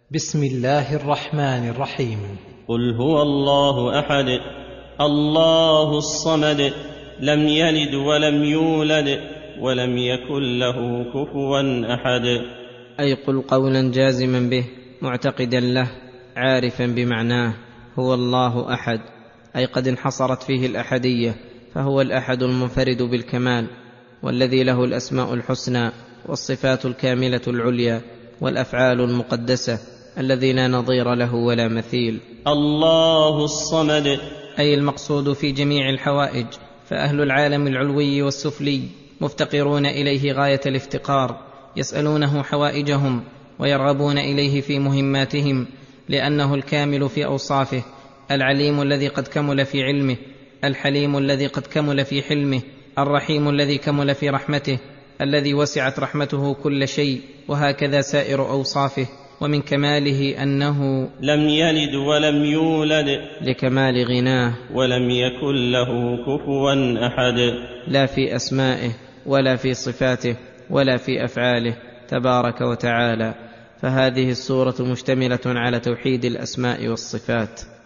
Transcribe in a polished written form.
بسم الله الرحمن الرحيم. قل هو الله أحد الله الصمد لم يلد ولم يولد ولم يكن له كفوا أحد. أي قل قولا جازما به معتقدا له عارفا بمعناه. هو الله أحد، أي قد انحصرت فيه الأحدية، فهو الأحد المنفرد بالكمال، والذي له الأسماء الحسنى والصفات الكاملة العليا والأفعال المقدسة، الذي لا نظير له ولا مثيل. الله الصمد، أي المقصود في جميع الحوائج، فأهل العالم العلوي والسفلي مفتقرون إليه غاية الافتقار، يسألونه حوائجهم ويرغبون إليه في مهماتهم، لأنه الكامل في أوصافه، العليم الذي قد كمل في علمه، الحليم الذي قد كمل في حلمه، الرحيم الذي كمل في رحمته، الذي وسعت رحمته كل شيء، وهكذا سائر أوصافه. ومن كماله أنه لم يلد ولم يولد لكمال غناه، ولم يكن له كفوا أحد، لا في أسمائه ولا في صفاته ولا في أفعاله تبارك وتعالى. فهذه السورة مشتملة على توحيد الأسماء والصفات.